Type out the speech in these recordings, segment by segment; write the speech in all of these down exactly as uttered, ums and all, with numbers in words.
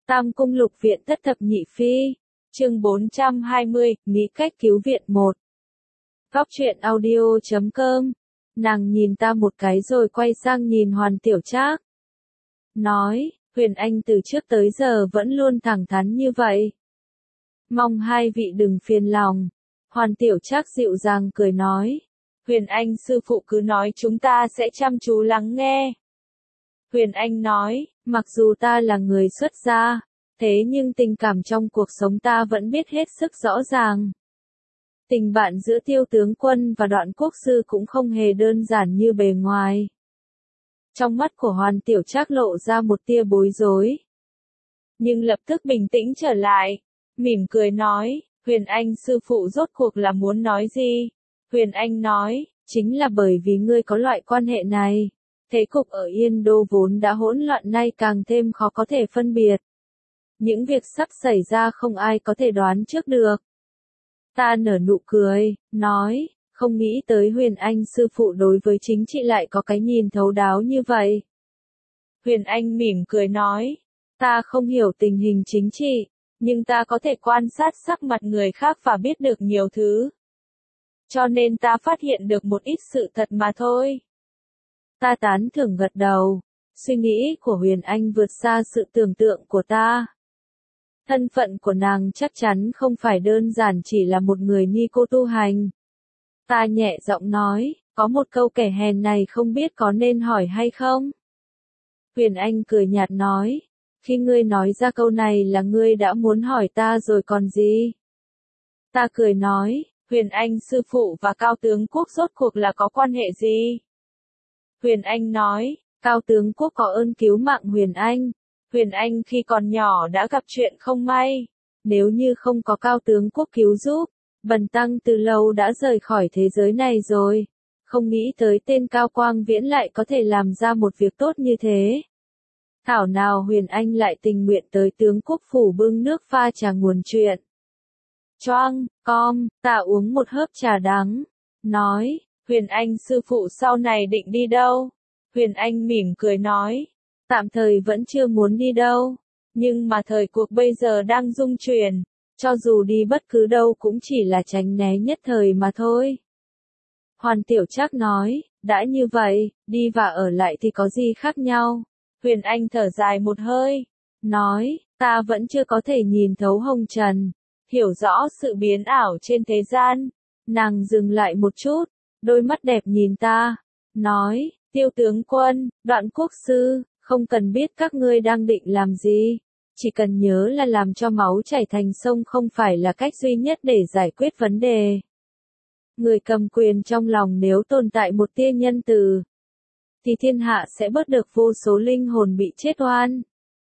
Tam Cung Lục Viện Thất Thập Nhị Phi, chương bốn trăm hai mươi, Nghĩ cách cứu viện một. Góc truyện audio chấm com. Nàng nhìn ta một cái rồi quay sang nhìn Hoàn Tiểu Trác. Nói, Huyền Anh từ trước tới giờ vẫn luôn thẳng thắn như vậy. Mong hai vị đừng phiền lòng. Hoàn Tiểu Trác dịu dàng cười nói. Huyền Anh sư phụ cứ nói chúng ta sẽ chăm chú lắng nghe. Huyền Anh nói, mặc dù ta là người xuất gia, thế nhưng tình cảm trong cuộc sống ta vẫn biết hết sức rõ ràng. Tình bạn giữa Tiêu tướng quân và Đoạn quốc sư cũng không hề đơn giản như bề ngoài. Trong mắt của Hoàn Tiểu Trác lộ ra một tia bối rối. Nhưng lập tức bình tĩnh trở lại, mỉm cười nói, Huyền Anh sư phụ rốt cuộc là muốn nói gì? Huyền Anh nói, chính là bởi vì ngươi có loại quan hệ này. Thế cục ở Yên Đô vốn đã hỗn loạn nay càng thêm khó có thể phân biệt. Những việc sắp xảy ra không ai có thể đoán trước được. Ta nở nụ cười, nói, không nghĩ tới Huyền Anh sư phụ đối với chính trị lại có cái nhìn thấu đáo như vậy. Huyền Anh mỉm cười nói, ta không hiểu tình hình chính trị, nhưng ta có thể quan sát sắc mặt người khác và biết được nhiều thứ. Cho nên ta phát hiện được một ít sự thật mà thôi. Ta tán thưởng gật đầu, suy nghĩ của Huyền Anh vượt xa sự tưởng tượng của ta. Thân phận của nàng chắc chắn không phải đơn giản chỉ là một người ni cô tu hành. Ta nhẹ giọng nói, có một câu kẻ hèn này không biết có nên hỏi hay không? Huyền Anh cười nhạt nói, khi ngươi nói ra câu này là ngươi đã muốn hỏi ta rồi còn gì? Ta cười nói, Huyền Anh sư phụ và Cao tướng quốc rốt cuộc là có quan hệ gì? Huyền Anh nói, Cao tướng quốc có ơn cứu mạng Huyền Anh. Huyền Anh khi còn nhỏ đã gặp chuyện không may. Nếu như không có Cao tướng quốc cứu giúp, Bần tăng từ lâu đã rời khỏi thế giới này rồi. Không nghĩ tới tên Cao Quang Viễn lại có thể làm ra một việc tốt như thế. Thảo nào Huyền Anh lại tình nguyện tới tướng quốc phủ bưng nước pha trà nguồn chuyện. Choang, com, ta uống một hớp trà đắng. Nói, Huyền Anh sư phụ sau này định đi đâu? Huyền Anh mỉm cười nói, tạm thời vẫn chưa muốn đi đâu, nhưng mà thời cuộc bây giờ đang rung chuyển, cho dù đi bất cứ đâu cũng chỉ là tránh né nhất thời mà thôi. Hoàn Tiểu Trác nói, đã như vậy, đi và ở lại thì có gì khác nhau? Huyền Anh thở dài một hơi, nói, ta vẫn chưa có thể nhìn thấu hồng trần, hiểu rõ sự biến ảo trên thế gian. Nàng dừng lại một chút, đôi mắt đẹp nhìn ta, nói, Tiêu tướng quân, Đoạn quốc sư, không cần biết các ngươi đang định làm gì, chỉ cần nhớ là làm cho máu chảy thành sông không phải là cách duy nhất để giải quyết vấn đề. Người cầm quyền trong lòng nếu tồn tại một tia nhân từ, thì thiên hạ sẽ bớt được vô số linh hồn bị chết oan.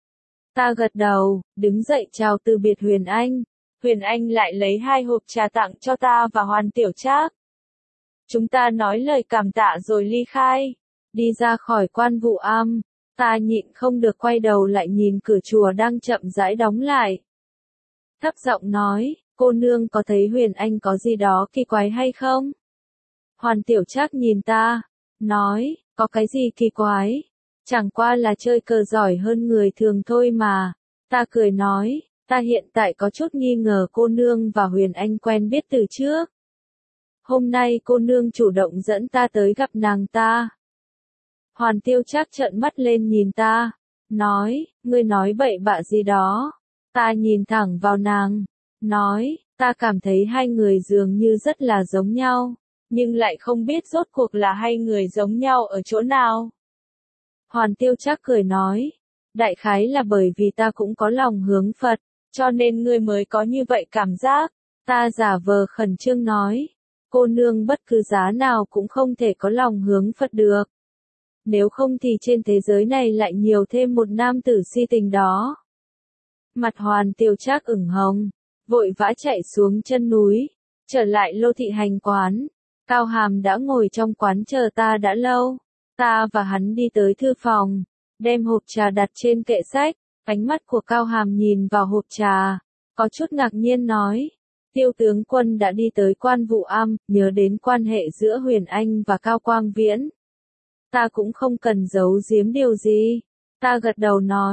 Ta gật đầu, đứng dậy chào từ biệt Huyền Anh. Huyền Anh lại lấy hai hộp trà tặng cho ta và Hoàn Tiểu Trác. Chúng ta nói lời cảm tạ rồi ly khai. Đi ra khỏi Quan Vũ Am, ta nhịn không được quay đầu lại nhìn cửa chùa đang chậm rãi đóng lại. Thấp giọng nói, cô nương có thấy Huyền Anh có gì đó kỳ quái hay không? Hoàn Tiểu Trác nhìn ta, nói, có cái gì kỳ quái? Chẳng qua là chơi cờ giỏi hơn người thường thôi mà. Ta cười nói, ta hiện tại có chút nghi ngờ cô nương và Huyền Anh quen biết từ trước. Hôm nay cô nương chủ động dẫn ta tới gặp nàng ta. Hoàn Tiêu Trác trợn mắt lên nhìn ta, nói, ngươi nói bậy bạ gì đó. Ta nhìn thẳng vào nàng, nói, ta cảm thấy hai người dường như rất là giống nhau, nhưng lại không biết rốt cuộc là hai người giống nhau ở chỗ nào. Hoàn Tiêu Trác cười nói, đại khái là bởi vì ta cũng có lòng hướng Phật, cho nên ngươi mới có như vậy cảm giác. Ta giả vờ khẩn trương nói, cô nương bất cứ giá nào cũng không thể có lòng hướng Phật được. Nếu không thì trên thế giới này lại nhiều thêm một nam tử si tình đó. Mặt Hoàn Tiêu Trác ửng hồng, vội vã chạy xuống chân núi, trở lại Lô Thị Hành quán. Cao Hàm đã ngồi trong quán chờ ta đã lâu. Ta và hắn đi tới thư phòng, đem hộp trà đặt trên kệ sách. Ánh mắt của Cao Hàm nhìn vào hộp trà, có chút ngạc nhiên nói, Tiêu tướng quân đã đi tới Quan Vũ Am, nhớ đến quan hệ giữa Huyền Anh và Cao Quang Viễn. Ta cũng không cần giấu giếm điều gì. Ta gật đầu nói,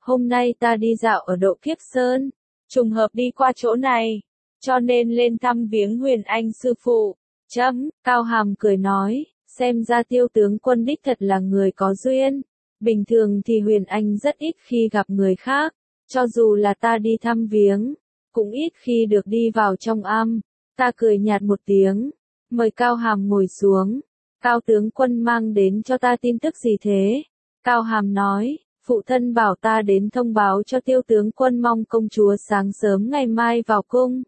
hôm nay ta đi dạo ở Độ Kiếp Sơn, trùng hợp đi qua chỗ này, cho nên lên thăm viếng Huyền Anh sư phụ. Chấm, Cao Hàm cười nói, xem ra Tiêu tướng quân đích thật là người có duyên. Bình thường thì Huyền Anh rất ít khi gặp người khác, cho dù là ta đi thăm viếng, cũng ít khi được đi vào trong am. Ta cười nhạt một tiếng, mời Cao Hàm ngồi xuống. Cao tướng quân mang đến cho ta tin tức gì thế? Cao Hàm nói, phụ thân bảo ta đến thông báo cho Tiêu tướng quân mong công chúa sáng sớm ngày mai vào cung.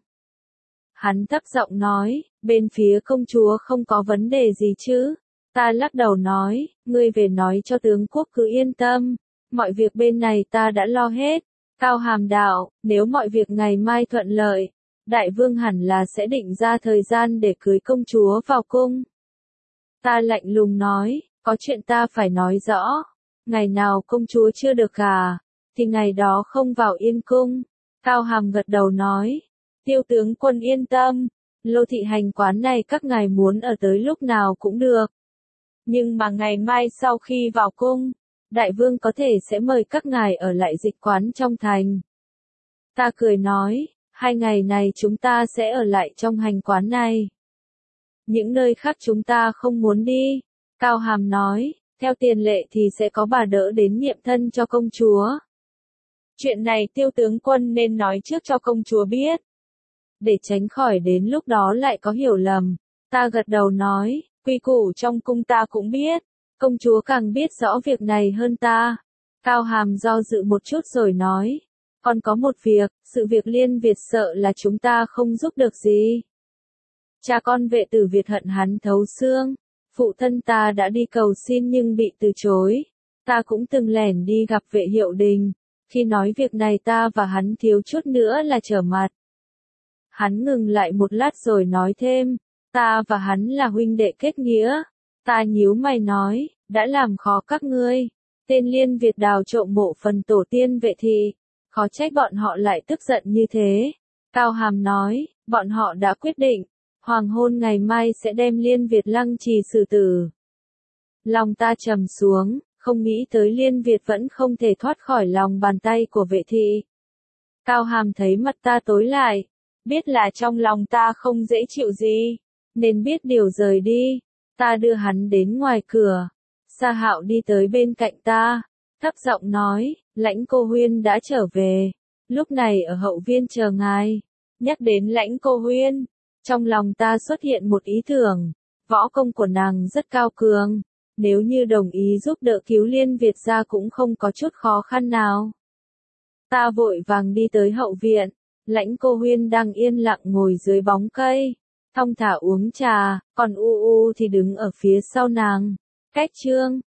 Hắn thấp giọng nói, bên phía công chúa không có vấn đề gì chứ? Ta lắc đầu nói, ngươi về nói cho tướng quốc cứ yên tâm, mọi việc bên này ta đã lo hết. Cao Hàm đạo, nếu mọi việc ngày mai thuận lợi, đại vương hẳn là sẽ định ra thời gian để cưới công chúa vào cung. Ta lạnh lùng nói, có chuyện ta phải nói rõ, ngày nào công chúa chưa được gả, thì ngày đó không vào Yên cung. Cao Hàm gật đầu nói, Tiêu tướng quân yên tâm, Lô thị hành quán này các ngài muốn ở tới lúc nào cũng được. Nhưng mà ngày mai sau khi vào cung, đại vương có thể sẽ mời các ngài ở lại dịch quán trong thành. Ta cười nói, hai ngày này chúng ta sẽ ở lại trong hành quán này. Những nơi khác chúng ta không muốn đi. Cao Hàm nói, theo tiền lệ thì sẽ có bà đỡ đến nghiệm thân cho công chúa. Chuyện này Tiêu tướng quân nên nói trước cho công chúa biết, để tránh khỏi đến lúc đó lại có hiểu lầm. Ta gật đầu nói, quy củ trong cung ta cũng biết, công chúa càng biết rõ việc này hơn ta. Cao Hàm do dự một chút rồi nói, còn có một việc, sự việc Liên Việt sợ là chúng ta không giúp được gì. Cha con Vệ Tử Việt hận hắn thấu xương, phụ thân ta đã đi cầu xin nhưng bị từ chối. Ta cũng từng lẻn đi gặp Vệ Hiệu Đình, khi nói việc này ta và hắn thiếu chút nữa là trở mặt. Hắn ngừng lại một lát rồi nói thêm, ta và hắn là huynh đệ kết nghĩa. Ta nhíu mày nói, đã làm khó các ngươi. Tên Liên Việt đào trộm mộ phần tổ tiên Vệ thị, khó trách bọn họ lại tức giận như thế. Cao Hàm nói, bọn họ đã quyết định, hoàng hôn ngày mai sẽ đem Liên Việt lăng trì xử tử. Lòng ta trầm xuống, không nghĩ tới Liên Việt vẫn không thể thoát khỏi lòng bàn tay của Vệ thị. Cao Hàm thấy mặt ta tối lại, biết là trong lòng ta không dễ chịu gì, nên biết điều rời đi. Ta đưa hắn đến ngoài cửa. Sa Hạo đi tới bên cạnh ta, thấp giọng nói, Lãnh Cô Huyên đã trở về, lúc này ở hậu viên chờ ngài. Nhắc đến Lãnh Cô Huyên, trong lòng ta xuất hiện một ý tưởng, võ công của nàng rất cao cường, nếu như đồng ý giúp đỡ cứu Liên Việt ra cũng không có chút khó khăn nào. Ta vội vàng đi tới hậu viện, Lãnh Cô Huyên đang yên lặng ngồi dưới bóng cây, thong thả uống trà, còn U U thì đứng ở phía sau nàng. Cách chương